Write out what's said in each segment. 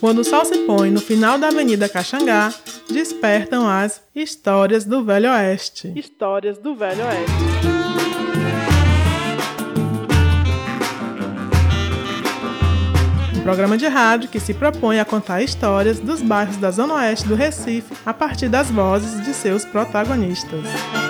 Quando o sol se põe no final da Avenida Caxangá, despertam as Histórias do Velho Oeste. Histórias do Velho Oeste. Um programa de rádio que se propõe a contar histórias dos bairros da Zona Oeste do Recife a partir das vozes de seus protagonistas.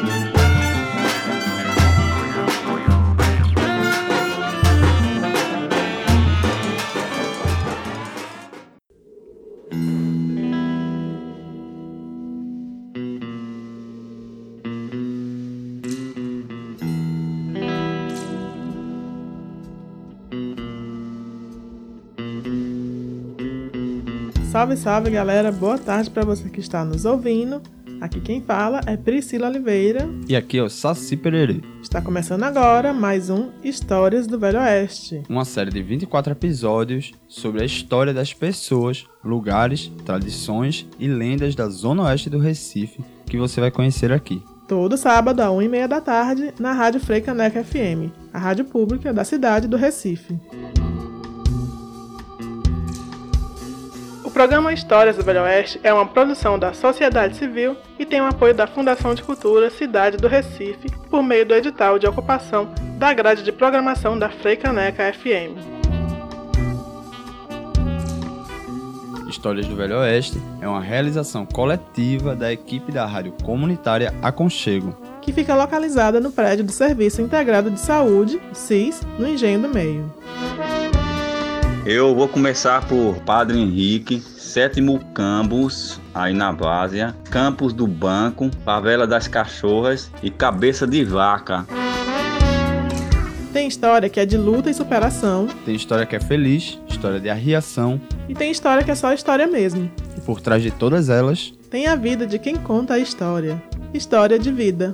Salve, salve, galera! Boa tarde para você que está nos ouvindo. Aqui quem fala é Priscila Oliveira. E aqui é o Saci Pererê. Está começando agora mais um Histórias do Velho Oeste. Uma série de 24 episódios sobre a história das pessoas, lugares, tradições e lendas da Zona Oeste do Recife que você vai conhecer aqui. Todo sábado, às 1h30 da tarde, na Rádio Frei Caneca FM, a rádio pública da cidade do Recife. O programa Histórias do Velho Oeste é uma produção da sociedade civil e tem o apoio da Fundação de Cultura Cidade do Recife por meio do edital de ocupação da grade de programação da Frei Caneca FM. Histórias do Velho Oeste é uma realização coletiva da equipe da rádio comunitária Aconchego, que fica localizada no prédio do Serviço Integrado de Saúde, SIS, no Engenho do Meio. Eu vou começar por Padre Henrique, 7º Campus, aí na Várzea, Campos do Banco, Favela das Cachorras e Cabeça de Vaca. Tem história que é de luta e superação. Tem história que é feliz, história de arriação. E tem história que é só história mesmo. E por trás de todas elas, tem a vida de quem conta a história. História de vida.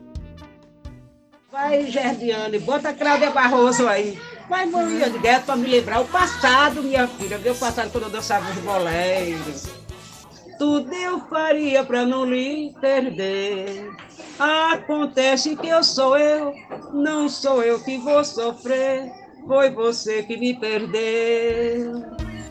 Vai, Gerdiane, bota a Cláudia Barroso aí. Vai, Maria de Gueto, para me lembrar o passado, minha filha. Meu passado, quando eu dançava os boleiros. Tudo eu faria para não lhe perder. Acontece que eu sou eu, não sou eu que vou sofrer. Foi você que me perdeu.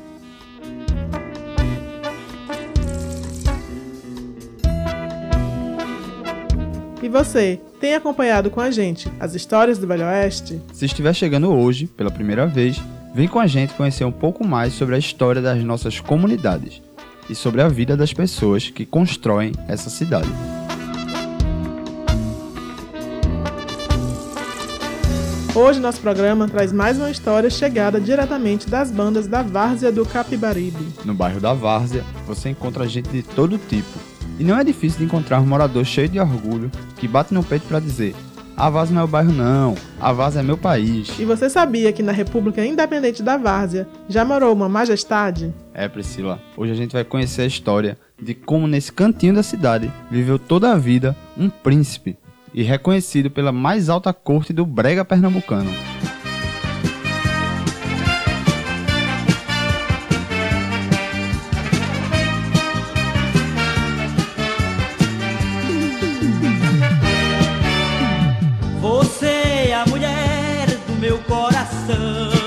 E você, tem acompanhado com a gente as histórias do Velho Oeste? Se estiver chegando hoje, pela primeira vez, vem com a gente conhecer um pouco mais sobre a história das nossas comunidades e sobre a vida das pessoas que constroem essa cidade. Hoje nosso programa traz mais uma história chegada diretamente das bandas da Várzea do Capibaribe. No bairro da Várzea, você encontra gente de todo tipo. E não é difícil de encontrar um morador cheio de orgulho que bate no peito para dizer: a Várzea não é o bairro não, a Várzea é meu país. E você sabia que na República Independente da Várzea já morou uma majestade? É, Priscila, hoje a gente vai conhecer a história de como nesse cantinho da cidade viveu toda a vida um príncipe e reconhecido pela mais alta corte do brega pernambucano. Você é a mulher do meu coração,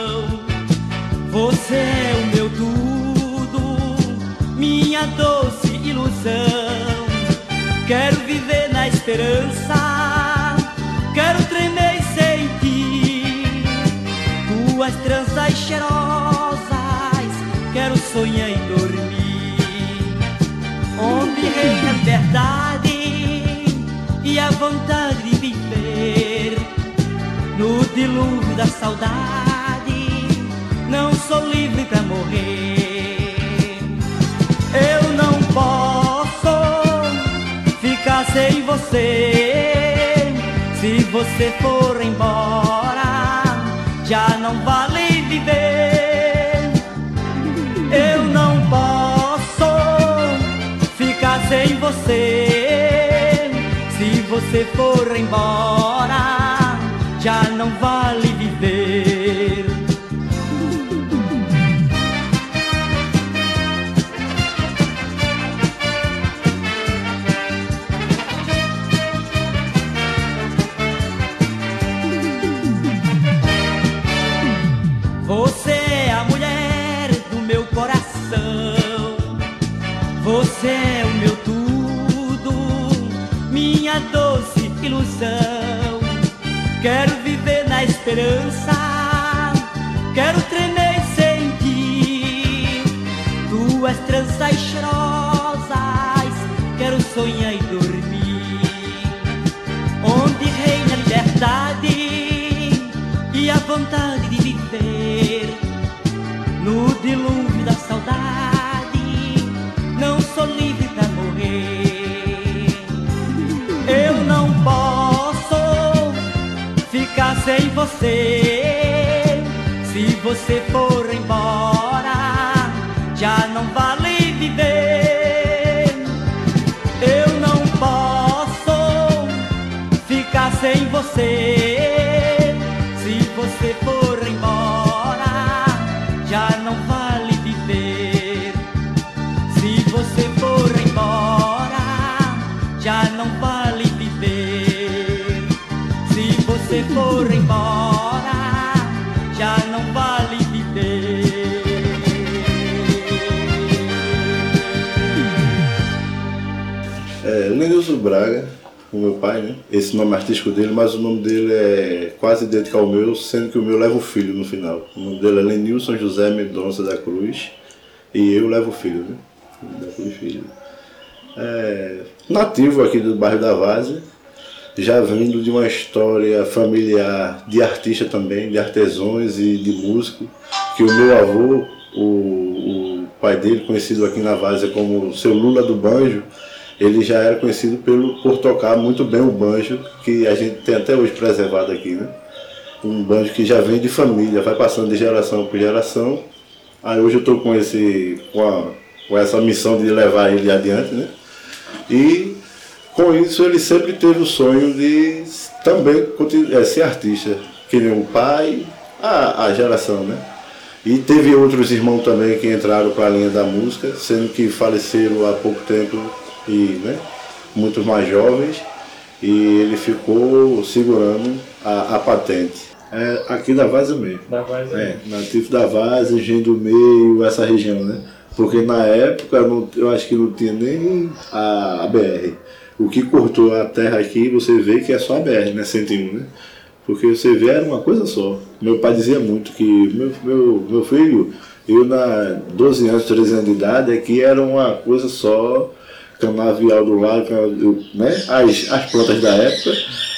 você é o meu tudo, minha doce ilusão. Quero viver na esperança, quero tremer e sentir tuas tranças cheirosas, quero sonhar e dormir, onde reina a liberdade e a vontade de viver. No dilúvio da saudade, não sou livre pra morrer. Eu não posso ficar sem você. Se você for embora, já não vale viver. Eu não posso ficar sem você. Se você for embora, já não vale viver. Você é a mulher do meu coração. Quero viver na esperança, quero tremer sem ti. Tuas tranças cheirosas, quero sonhar e dormir. Onde reina a liberdade e a vontade de viver. No dilúvio da saudade, não sou livre pra morrer. Eu não posso ficar sem você. Se você for embora, já não vale viver. Eu não posso ficar sem você. Se você for embora, já não vale viver. Se você for embora, já não vale viver. Se você for embora, já não vale viver. O Lenilson Braga, o meu pai, né? Esse nome artístico dele, mas o nome dele é quase idêntico ao meu, sendo que o meu leva o filho no final. O nome dele é Lenilson José Mendonça da Cruz e eu levo o filho, né? Da filho. Nativo aqui do bairro da Várzea, já vindo de uma história familiar de artista também, de artesãos e de músico, que o meu avô, o pai dele, conhecido aqui na Várzea como seu Lula do Banjo, ele já era conhecido por tocar muito bem o banjo, que a gente tem até hoje preservado aqui, né? Um banjo que já vem de família, vai passando de geração por geração. Aí hoje eu estou com essa missão de levar ele adiante, né? E com isso ele sempre teve o sonho de também ser artista, que nem o pai, a geração, né? E teve outros irmãos também que entraram para a linha da música, sendo que faleceram há pouco tempo, e, né, muitos mais jovens, e ele ficou segurando a patente. Aqui da Várzea mesmo. Da Várzea. Nativo da Várzea, Engenho do Meio, essa região, né? Porque na época eu acho que não tinha nem a BR. O que cortou a terra aqui, você vê que é só a BR, né? 101, né? Porque você vê, era uma coisa só. Meu pai dizia muito que meu filho, eu na 12 anos, 13 anos de idade, aqui era uma coisa só, canavial do lado, né? As plantas da época,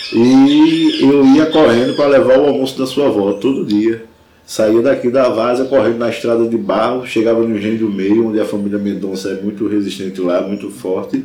e eu ia correndo para levar o almoço da sua avó todo dia. Saía daqui da Várzea, correndo na estrada de barro, chegava no Engenho do Meio, onde a família Mendonça é muito resistente lá, muito forte.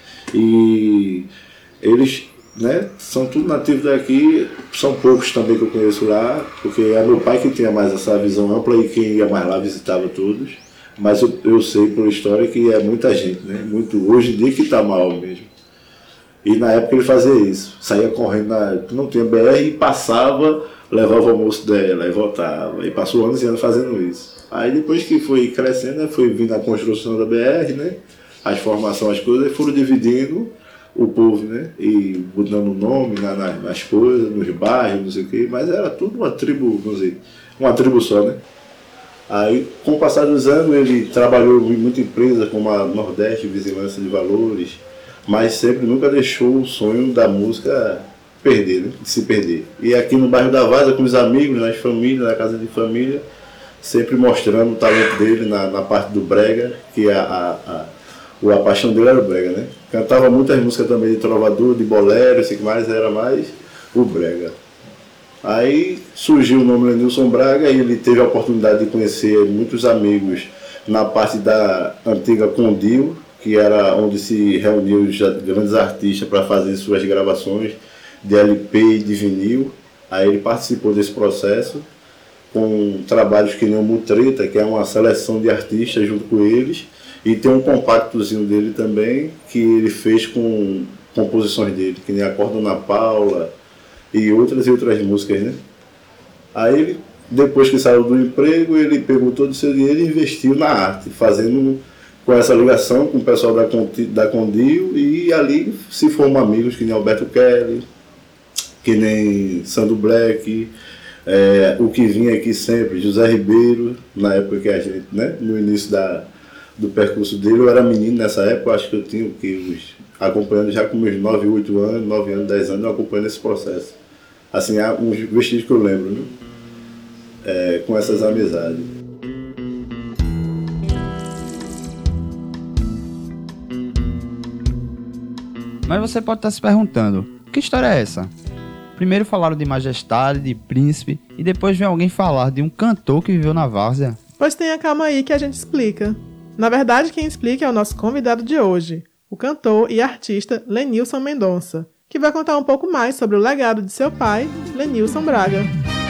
E eles, né, são tudo nativos daqui, são poucos também que eu conheço lá, porque é meu pai que tinha mais essa visão ampla e quem ia mais lá visitava todos. Mas eu sei por história que é muita gente, né? Muito, hoje em dia que está mal mesmo. E na época ele fazia isso, saía correndo, não tinha BR e passava, levava o almoço dela e voltava. E passou anos e anos fazendo isso. Aí depois que foi crescendo, né, foi vindo a construção da BR, né? As formações, as coisas, foram dividindo o povo, né? E botando nome nas coisas, nos bairros, não sei o quê. Mas era tudo uma tribo, vamos dizer, uma tribo só, né? Aí, com o passar dos anos, ele trabalhou em muita empresa, como a Nordeste, Vigilância de Valores, mas sempre nunca deixou o sonho da música perder, né? De se perder. E aqui no bairro da Várzea, com os amigos, nas famílias, na casa de família, sempre mostrando o talento dele na parte do brega, que a paixão dele era o brega, né? Cantava muitas músicas também de trovador, de bolero, assim, mas era mais o brega. Aí surgiu o nome Lenilson Braga e ele teve a oportunidade de conhecer muitos amigos na parte da antiga Condil, que era onde se reuniam os grandes artistas para fazer suas gravações de LP e de vinil. Aí ele participou desse processo com trabalhos que nem o Mutreta, que é uma seleção de artistas junto com eles, e tem um compactozinho dele também que ele fez com composições dele, que nem Acorda Ana Paula e outras músicas, né? Aí ele, depois que saiu do emprego, ele pegou todo o seu dinheiro e investiu na arte, fazendo com essa ligação com o pessoal da Condil, e ali se formam amigos que nem Alberto Kelly, que nem Sandro Black, o que vinha aqui sempre, José Ribeiro, na época que a gente, né, no início do percurso dele, eu era menino nessa época, acho que eu tinha acompanhando já com meus 9 anos, 10 anos, eu acompanhando esse processo. Assim, há uns vestígios que eu lembro, né? Com essas amizades. Mas você pode estar se perguntando, que história é essa? Primeiro falaram de majestade, de príncipe, e depois vem alguém falar de um cantor que viveu na várzea. Pois tenha calma aí que a gente explica. Na verdade, quem explica é o nosso convidado de hoje, o cantor e artista Lenilson Mendonça, que vai contar um pouco mais sobre o legado de seu pai, Lenilson Braga.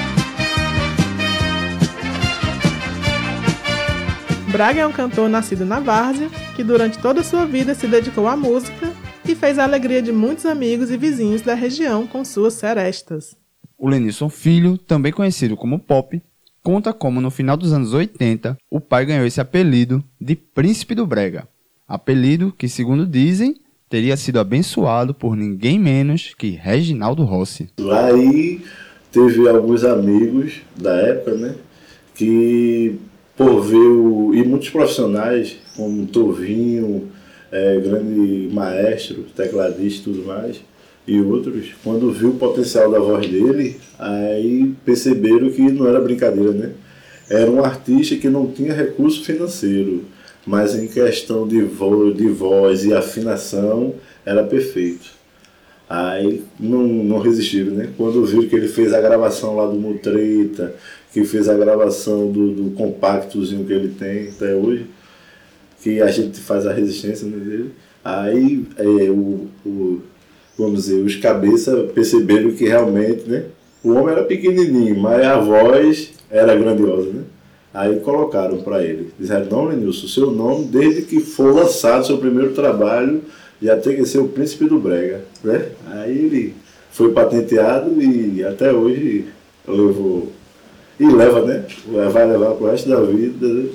Braga é um cantor nascido na várzea, que durante toda a sua vida se dedicou à música e fez a alegria de muitos amigos e vizinhos da região com suas serestas. O Lenilson Filho, também conhecido como Pop, conta como no final dos anos 80 o pai ganhou esse apelido de Príncipe do Brega. Apelido que, segundo dizem, teria sido abençoado por ninguém menos que Reginaldo Rossi. Aí teve alguns amigos da época, né, que por ver e muitos profissionais, como Tovinho, grande maestro, tecladista e tudo mais, e outros, quando viu o potencial da voz dele, aí perceberam que não era brincadeira, né? Era um artista que não tinha recurso financeiro, mas em questão de voz e afinação, era perfeito. Aí não resistiram, né? Quando viram que ele fez a gravação lá do Mutreta, que fez a gravação do compactozinho que ele tem até hoje, que a gente faz a resistência dele, aí vamos dizer, os cabeças perceberam que realmente, né, o homem era pequenininho, mas a voz era grandiosa, né? Aí colocaram para ele, disseram: não, Lenilson, o seu nome, desde que for lançado seu primeiro trabalho, já tem que ser o Príncipe do Brega, né? Aí ele foi patenteado e até hoje levou, e leva, né? Vai levar pro resto da vida, né,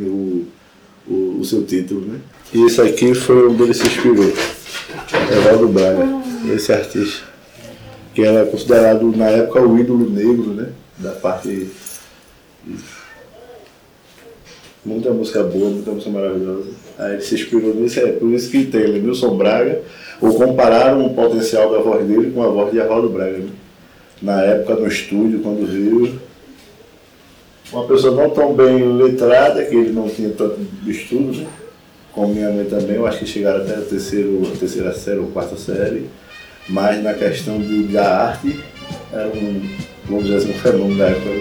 o seu título, né? E isso aqui foi onde ele se inspirou, Reginaldo Braga, esse artista, que era considerado na época o ídolo negro, né? Da parte. Muita música boa, muita música maravilhosa. Aí ele se inspirou nisso, por isso que tem Lenilson Braga, ou compararam o potencial da voz dele com a voz de Reginaldo Braga, né? Na época no estúdio, quando viu, uma pessoa não tão bem letrada, que ele não tinha tanto estudo, né? Como minha mãe também, eu acho que chegaram até a terceira série ou quarta série, mas na questão da arte, era vamos dizer assim, um fenômeno da época.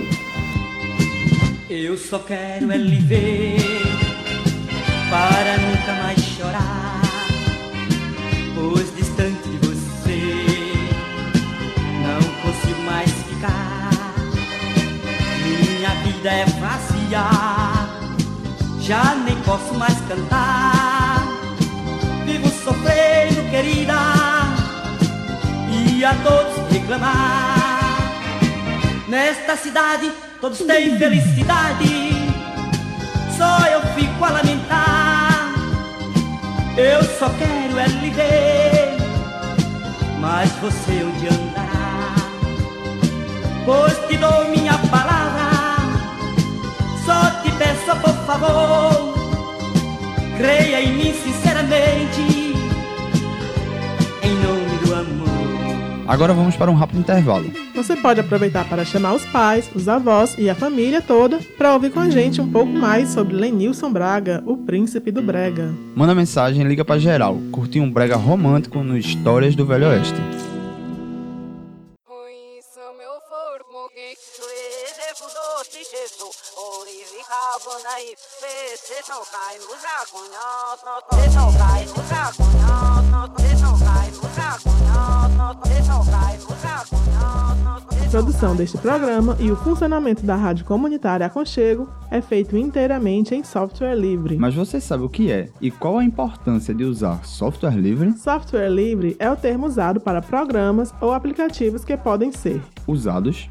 Eu só quero é lhe ver para nunca mais chorar, pois distante de você não consigo mais ficar. Minha vida é vazia, já nem posso mais cantar. Vivo sofrendo, querida, e a todos reclamar. Nesta cidade todos têm felicidade, só eu fico a lamentar. Eu só quero é lhe ver, mas você onde andará? Pois te dou minha palavra, só te peço por favor, creia em mim sinceramente, em nome do amor. Agora vamos para um rápido intervalo. Você pode aproveitar para chamar os pais, os avós e a família toda para ouvir com a gente um pouco mais sobre Lenilson Braga, o Príncipe do Brega. Manda mensagem, liga para geral. Curtir um brega romântico no Histórias do Velho Oeste. A produção deste programa e o funcionamento da rádio comunitária Aconchego é feito inteiramente em software livre. Mas você sabe o que é e qual a importância de usar software livre? Software livre é o termo usado para programas ou aplicativos que podem ser usados,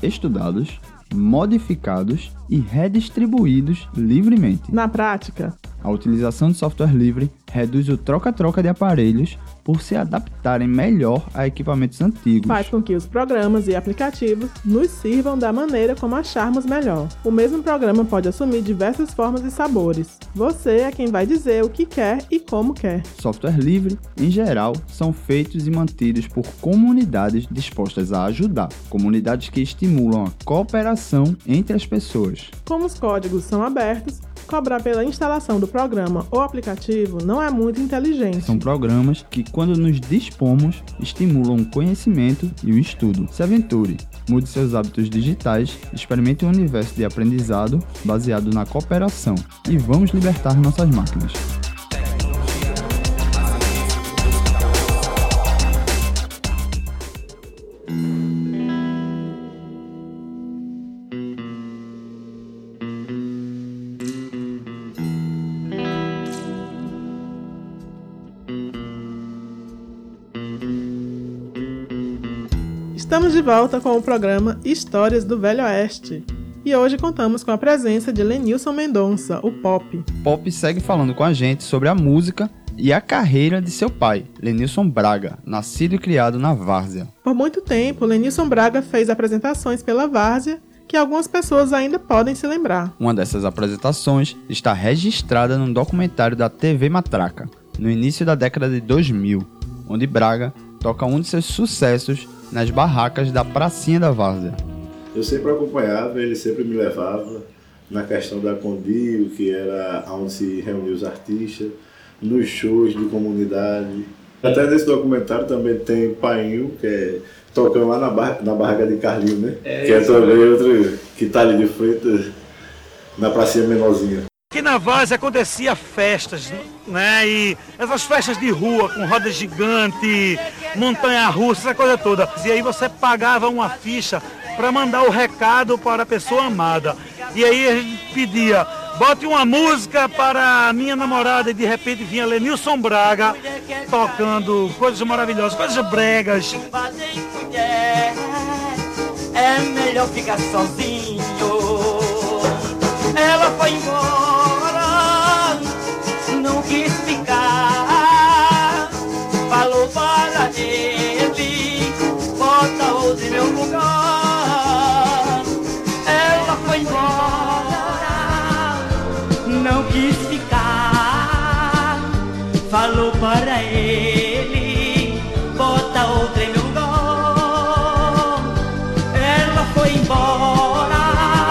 estudados, modificados e redistribuídos livremente. Na prática, A utilização de software livre reduz o troca-troca de aparelhos por se adaptarem melhor a equipamentos antigos. Faz com que os programas e aplicativos nos sirvam da maneira como acharmos melhor. O mesmo programa pode assumir diversas formas e sabores. Você é quem vai dizer o que quer e como quer. Software livre, em geral, são feitos e mantidos por comunidades dispostas a ajudar. Comunidades que estimulam a cooperação entre as pessoas. Como os códigos são abertos, cobrar pela instalação do programa ou aplicativo não é muito inteligente. São programas que, quando nos dispomos, estimulam o conhecimento e o estudo. Se aventure, mude seus hábitos digitais, experimente um universo de aprendizado baseado na cooperação e vamos libertar nossas máquinas. Estamos de volta com o programa Histórias do Velho Oeste. E hoje contamos com a presença de Lenilson Mendonça, o Pop. Pop segue falando com a gente sobre a música e a carreira de seu pai, Lenilson Braga, nascido e criado na Várzea. Por muito tempo, Lenilson Braga fez apresentações pela Várzea que algumas pessoas ainda podem se lembrar. Uma dessas apresentações está registrada num documentário da TV Matraca, no início da década de 2000, onde Braga toca um de seus sucessos nas barracas da pracinha da Várzea. Eu sempre acompanhava, ele sempre me levava na questão da Condil, que era onde se reuniam os artistas, nos shows de comunidade. Até nesse documentário também tem o Painho, que é tocando lá na barraca de Carlinho, né? Que é também outro que está ali de frente na pracinha menorzinha. Aqui na Várzea acontecia festas, né? E essas festas de rua, com roda gigante, montanha-russa, essa coisa toda. E aí você pagava uma ficha para mandar o recado para a pessoa amada. E aí a gente pedia, bote uma música para a minha namorada, e de repente vinha Lenilson Braga tocando coisas maravilhosas, coisas bregas. É melhor ficar sozinho. Ela foi embora, não quis ficar. Falou para ele, bota outro em meu lugar. Ela foi embora, não quis ficar. Falou para ele, bota outro em meu lugar. Ela foi embora,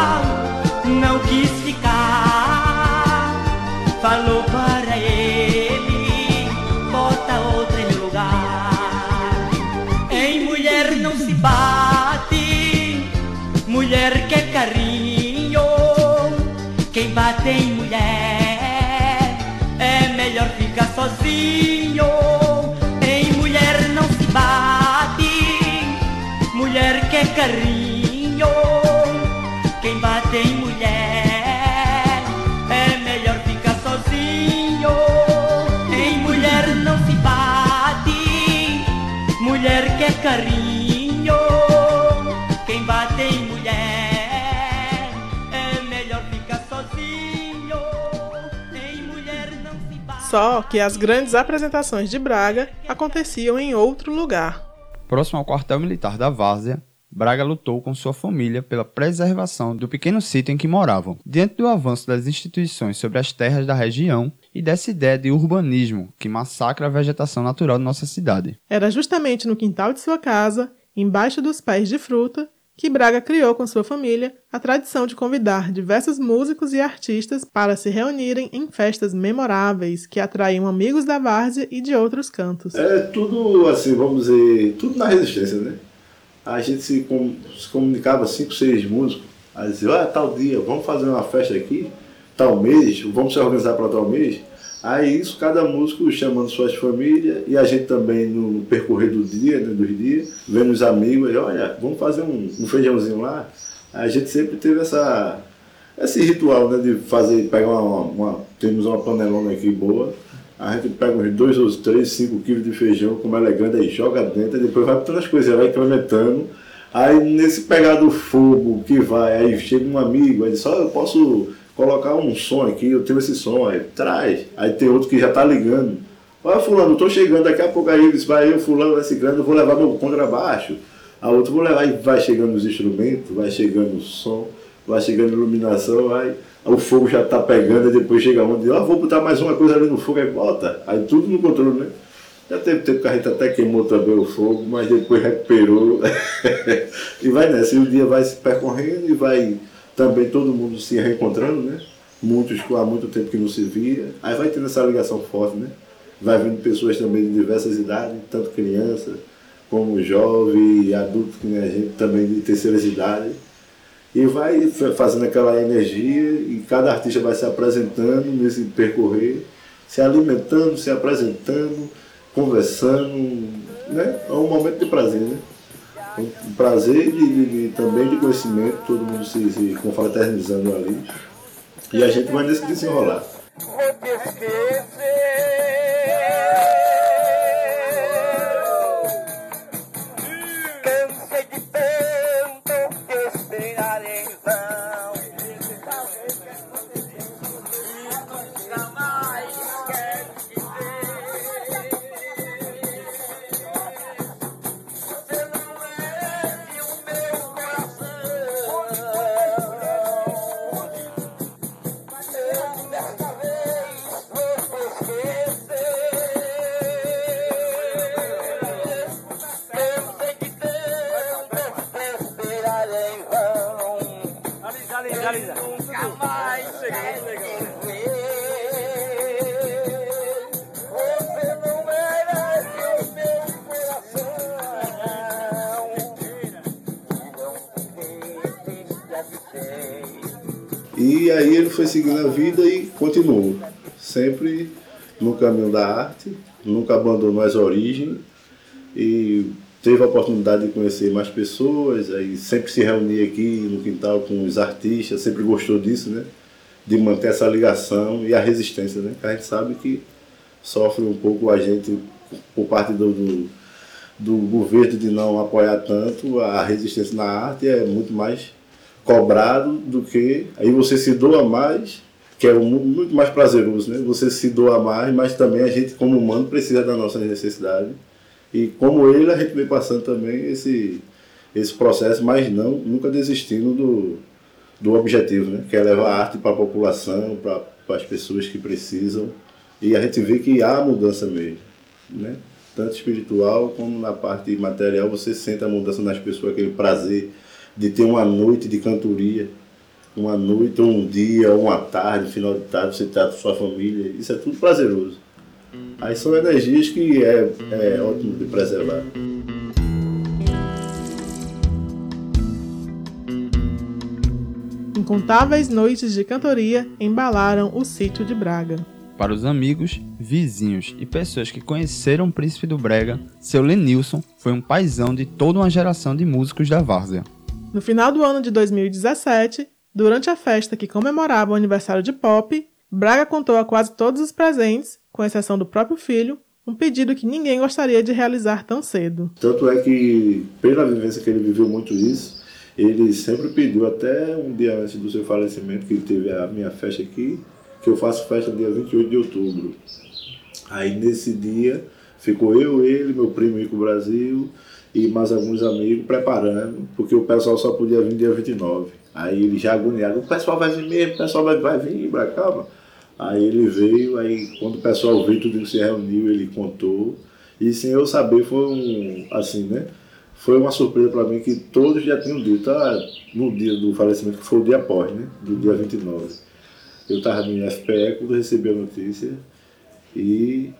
não quis ficar. Falou para ele, bota outra em meu lugar. Em mulher não se bate, mulher quer carinho. Quem bate em mulher é melhor ficar sozinho. Em mulher não se bate, mulher quer carinho. Quem bate em mulher é melhor ficar sozinho. Em mulher não se bate, mulher quer carinho. Quem bate em mulher é melhor ficar sozinho. Em mulher não se bate. Só que as grandes apresentações de Braga aconteciam em outro lugar. Próximo ao quartel militar da Várzea, Braga lutou com sua família pela preservação do pequeno sítio em que moravam, diante do avanço das instituições sobre as terras da região e dessa ideia de urbanismo que massacra a vegetação natural de nossa cidade. Era justamente no quintal de sua casa, embaixo dos pés de fruta, que Braga criou com sua família a tradição de convidar diversos músicos e artistas para se reunirem em festas memoráveis que atraíam amigos da Várzea e de outros cantos. É tudo assim, vamos dizer, tudo na resistência, né? A gente se comunicava 5, 6 músicos, aí dizia, tal dia, vamos fazer uma festa aqui, tal mês, vamos se organizar para tal mês. Aí isso, cada músico chamando suas famílias, e a gente também no percorrer do dia, né, dos dias, vendo os amigos, olha, vamos fazer um feijãozinho lá. A gente sempre teve esse ritual, né, de fazer, pegar temos uma panelona aqui boa, a gente pega uns 2 ou 3, 5 quilos de feijão, como ela é grande, aí joga dentro, e depois vai botando as coisas, vai incrementando. Aí nesse pegar do fogo que vai, aí chega um amigo, aí diz, eu posso colocar um som aqui, eu tenho esse som, aí traz. Aí tem outro que já tá ligando. Olha, fulano, eu tô chegando, daqui a pouco aí, vai eu, fulano, vai ciclano, eu vou levar meu contrabaixo. A outro vou levar, e vai chegando os instrumentos, vai chegando o som, vai chegando a iluminação, aí o fogo já tá pegando, e depois chega onde, vou botar mais uma coisa ali no fogo, aí bota. Aí tudo no controle, né? Já teve tempo que a gente até queimou também o fogo, mas depois recuperou. E vai nessa, e o dia vai se percorrendo e vai também todo mundo se reencontrando, né? Muitos há muito tempo que não se via, aí vai tendo essa ligação forte, né? Vai vindo pessoas também de diversas idades, tanto criança como jovem e adulto, que nem a gente também de terceiras idades. E vai fazendo aquela energia e cada artista vai se apresentando nesse percorrer, se alimentando, se apresentando, conversando, né? É um momento de prazer, né? Um prazer também de conhecimento, todo mundo se confraternizando ali. E a gente vai nesse desenrolar. E aí ele foi seguindo a vida e continuou, sempre no caminho da arte, nunca abandonou as origens e teve a oportunidade de conhecer mais pessoas, aí sempre se reunia aqui no quintal com os artistas, sempre gostou disso, né? De manter essa ligação e a resistência, né? Que a gente sabe que sofre um pouco a gente por parte do governo de não apoiar tanto, a resistência na arte é muito mais cobrado do que... Aí você se doa mais, que é muito mais prazeroso, né? Você se doa mais, mas também a gente como humano precisa da nossa necessidade. E como ele, a gente vem passando também esse processo, mas nunca desistindo do objetivo, né? Que é levar a arte para a população, para as pessoas que precisam. E a gente vê que há mudança mesmo, né? Tanto espiritual como na parte material, você sente a mudança nas pessoas, aquele prazer de ter uma noite de cantoria, uma noite, um dia, uma tarde, final de tarde, você está com sua família, isso é tudo prazeroso. Aí são energias que é ótimo de preservar. Incontáveis noites de cantoria embalaram o sítio de Braga. Para os amigos, vizinhos e pessoas que conheceram o Príncipe do Brega, seu Lenilson foi um paizão de toda uma geração de músicos da várzea. No final do ano de 2017, durante a festa que comemorava o aniversário de Pop, Braga contou a quase todos os presentes, com exceção do próprio filho, um pedido que ninguém gostaria de realizar tão cedo. Tanto é que, pela vivência que ele viveu muito isso, ele sempre pediu, até um dia antes do seu falecimento, que teve a minha festa aqui, que eu faço festa dia 28 de outubro. Aí nesse dia, ficou eu, ele, meu primo Ico Brasil e mais alguns amigos preparando, porque o pessoal só podia vir dia 29. Aí ele já agoniado, o pessoal vai vir mesmo, o pessoal vai vir, calma. Aí ele veio, aí quando o pessoal veio, tudo se reuniu, ele contou. E sem eu saber, foi foi uma surpresa para mim que todos já tinham dito, no dia do falecimento, que foi o dia após, né? Do dia 29. Eu estava no IFPE quando recebi a notícia e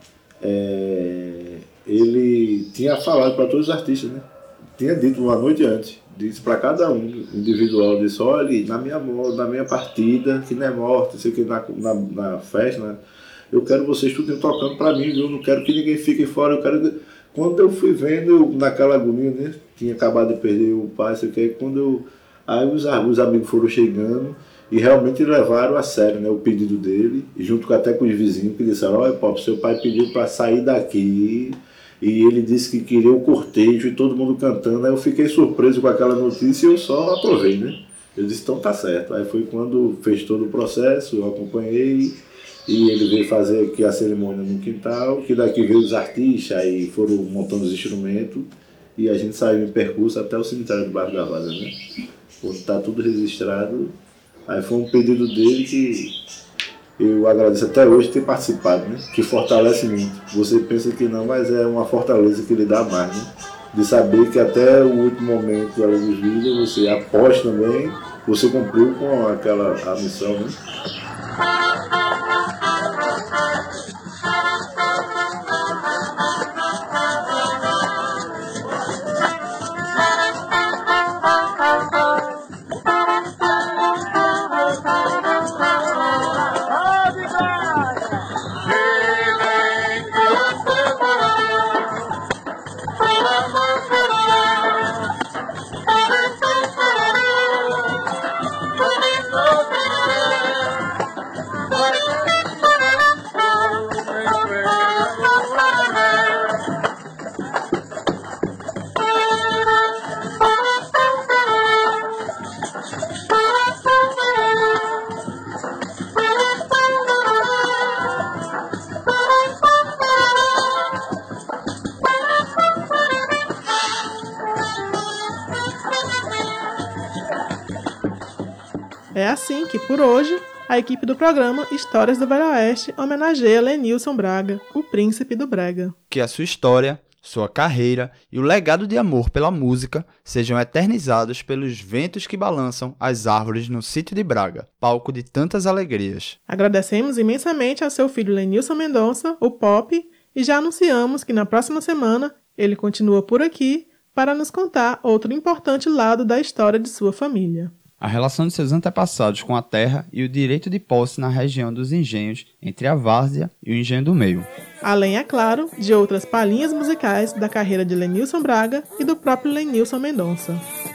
ele tinha falado para todos os artistas, né? Tinha dito uma noite antes, disse para cada um individual, disse, olha, na minha partida, que não é morte, sei que na festa, né? Eu quero vocês tudo tocando para mim, viu? Não quero que ninguém fique fora, eu quero... Quando eu fui vendo, naquela agonia, né? Tinha acabado de perder o pai, sei que, aí os amigos foram chegando e realmente levaram a sério, né, o pedido dele, junto até com os vizinhos, que disseram, olha, Pop, seu pai pediu para sair daqui, e ele disse que queria o cortejo e todo mundo cantando. Aí eu fiquei surpreso com aquela notícia e eu só aprovei, né? Eu disse, então tá certo. Aí foi quando fez todo o processo, eu acompanhei, e ele veio fazer aqui a cerimônia no quintal, que daqui veio os artistas, aí foram montando os instrumentos, e a gente saiu em percurso até o cemitério do bairro da Várzea, né? Onde tá tudo registrado. Aí foi um pedido dele que eu agradeço até hoje ter participado, né? Que fortalece muito. Você pensa que não, mas é uma fortaleza que lhe dá mais, né? De saber que até o último momento da vida você após também, você cumpriu com a missão, né? É assim que, por hoje, a equipe do programa Histórias do Velho Oeste homenageia Lenilson Braga, o príncipe do brega. Que a sua história, sua carreira e o legado de amor pela música sejam eternizados pelos ventos que balançam as árvores no sítio de Braga, palco de tantas alegrias. Agradecemos imensamente ao seu filho Lenilson Mendonça, o Pop, e já anunciamos que na próxima semana ele continua por aqui para nos contar outro importante lado da história de sua família. A relação de seus antepassados com a terra e o direito de posse na região dos engenhos entre a Várzea e o Engenho do Meio. Além, é claro, de outras palhinhas musicais da carreira de Lenilson Braga e do próprio Lenilson Mendonça.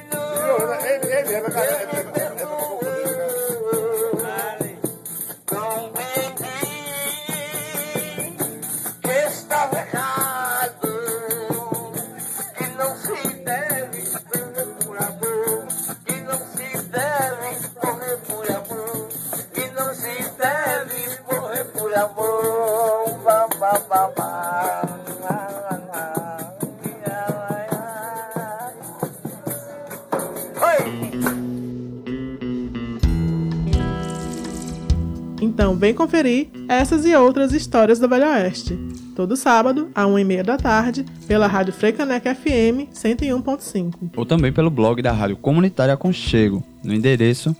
Então vem conferir essas e outras histórias do Velho Oeste, todo sábado, às 1h30 da tarde, pela Rádio Freicaneca FM 101.5. Ou também pelo blog da Rádio Comunitária Aconchego, no endereço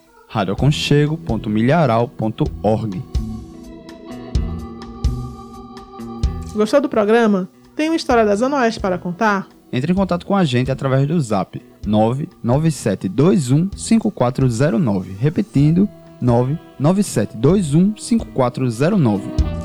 radioaconchego.milharal.org. Gostou do programa? Tem uma história da Zona Oeste para contar? Entre em contato com a gente através do zap 997215409, repetindo 997215409.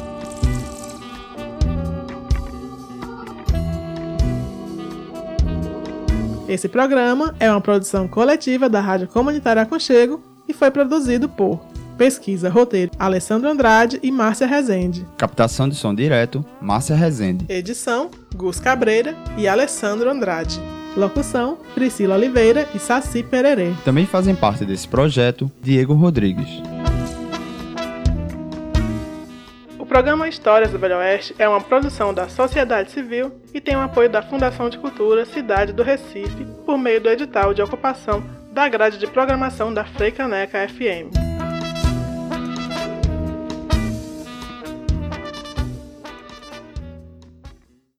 Esse programa é uma produção coletiva da Rádio Comunitária Aconchego e foi produzido por Pesquisa, roteiro, Alessandro Andrade e Márcia Rezende. Captação de som direto, Márcia Rezende. Edição, Gus Cabreira e Alessandro Andrade. Locução, Priscila Oliveira e Saci Pererê. Também fazem parte desse projeto Diego Rodrigues. O programa Histórias do Velho Oeste é uma produção da sociedade civil e tem o apoio da Fundação de Cultura Cidade do Recife por meio do edital de ocupação da grade de programação da Freicaneca FM.